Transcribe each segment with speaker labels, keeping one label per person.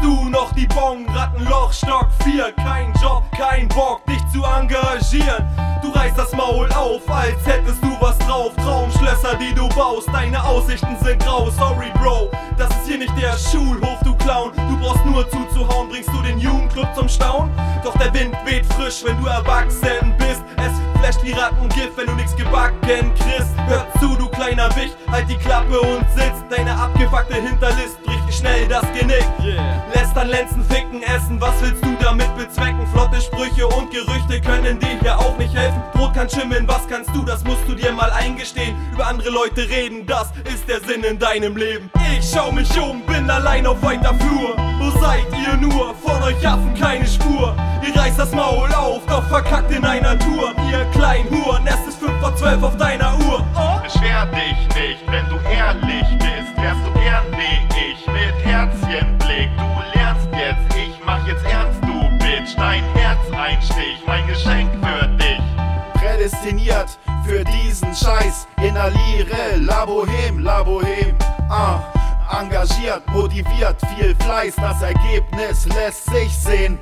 Speaker 1: du noch die Bon, Rattenloch, Stock 4. Kein Job, kein Bock, dich zu engagieren. Du reißt das Maul auf, als hättest du was drauf. Traumschlösser, die du baust, deine Aussichten sind grau. Sorry Bro, das ist hier nicht der Schulhof, du Clown. Du brauchst nur zuzuhauen, bringst du den Jugendclub zum Staunen. Doch der Wind weht frisch, wenn du erwachsen bist. Es flasht wie Rattengift, wenn du nix gebacken kriegst. Hör zu, du kleiner Wicht, halt die Klappe und sitz. Deine abgefuckte Hinterlist bricht dir schnell das Genick. Lästern, Lenzen, Ficken, Essen, was willst du damit bezwecken? Flotte Sprüche und Gerüchte können dir hier auch nicht helfen. Brot kann schimmeln, was kannst du, das musst du dir mal eingestehen. Über andere Leute reden, das ist der Sinn in deinem Leben. Ich schau mich um, bin allein auf weiter Flur. Wo seid ihr nur? Von euch Affen keine Spur. Ihr reißt das Maul auf, doch verkackt in einer Tour. Ihr kleinen Huren, es ist 5:12 auf deiner Uhr.
Speaker 2: Beschwer dich nicht, wenn du ehrlich bist. Wärst du gern wie ich, mit Herzchenblick. Du lernst jetzt, ich mach jetzt ernst, du Bitch. Dein Herzeinstich, mein Geschenk für dich.
Speaker 3: Prädestiniert für diesen Scheiß. Inhaliere, La Boheme, La Boheme. Engagiert, motiviert, viel Fleiß. Das Ergebnis lässt sich sehen,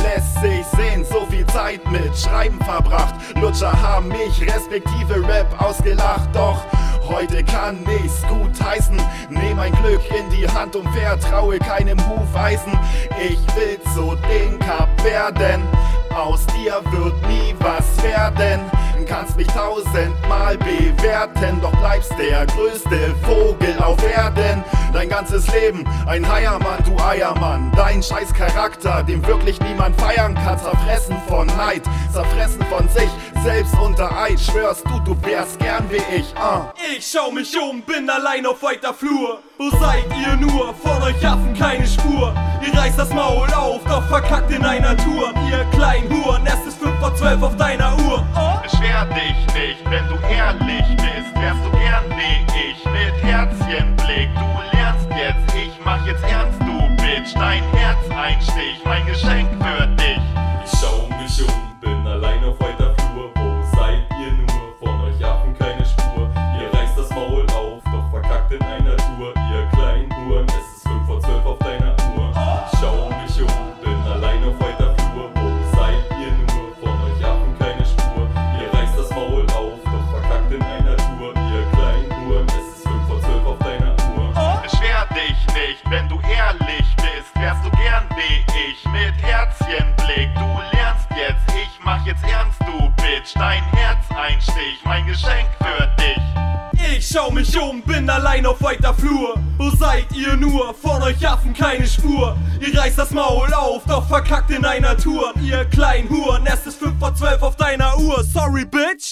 Speaker 3: so viel Zeit mit Schreiben verbracht. Lutscher haben mich respektive Rap ausgelacht. Doch heute kann ich's gut heißen. Nehm mein Glück in die Hand und vertraue keinem Hufeisen. Ich will zu den Kap werden. Aus dir wird nie was werden. Kannst mich 1000-mal bewerten, doch bleibst der größte Vogel auf Erden. Dein ganzes Leben ein Heiermann, du Eiermann. Dein scheiß Charakter, den wirklich niemand feiern kann. Zerfressen von Neid, zerfressen von sich, selbst unter Eid. Schwörst du wärst gern wie ich.
Speaker 1: Ich schau mich um, bin allein auf weiter Flur. Wo seid ihr nur? Von euch Affen keine Spur. Ihr reißt das Maul auf, doch verkackt in einer Tour. Ihr kleinen Huren, es ist 5:12 auf deiner Uhr.
Speaker 2: Beschwer dich nicht, wenn du ehrlich bist. Wärst du gern wie ich, mit Herzchenblick. Du lernst jetzt, ich mach jetzt ernst, du Bitch. Dein Herzeinstich, mein Geschenk für dich.
Speaker 1: Ich schau mich um, bin allein auf weiter Flur. Wo seid ihr nur? Von euch Affen keine Spur. Ihr reißt das Maul auf, doch verkackt in einer Tour. Ihr kleinen Huren, es ist 5:12 auf deiner Uhr. Ich schau mich um, bin allein auf weiter Flur. Wo seid ihr nur? Von euch Affen keine Spur. Ihr reißt das Maul auf, doch verkackt in einer Tour. Ihr kleinen Huren, es ist 5:12 auf deiner Uhr.
Speaker 2: Beschwer dich nicht, wenn du ehrlich bist. Wärst du gern wie ich, mit Herzchenblick. Du lernst jetzt, ich mach jetzt ernst, du Bitch. Dein Herzeinstich, mein Geschenk für dich.
Speaker 1: Ich schau mich um, bin allein auf weiter Flur. Wo seid ihr nur? Von euch Affen keine Spur. Ihr reißt das Maul auf, doch verkackt in einer Tour. Ihr kleinen Huren, es ist 5:12 auf deiner Uhr. Sorry, Bitch.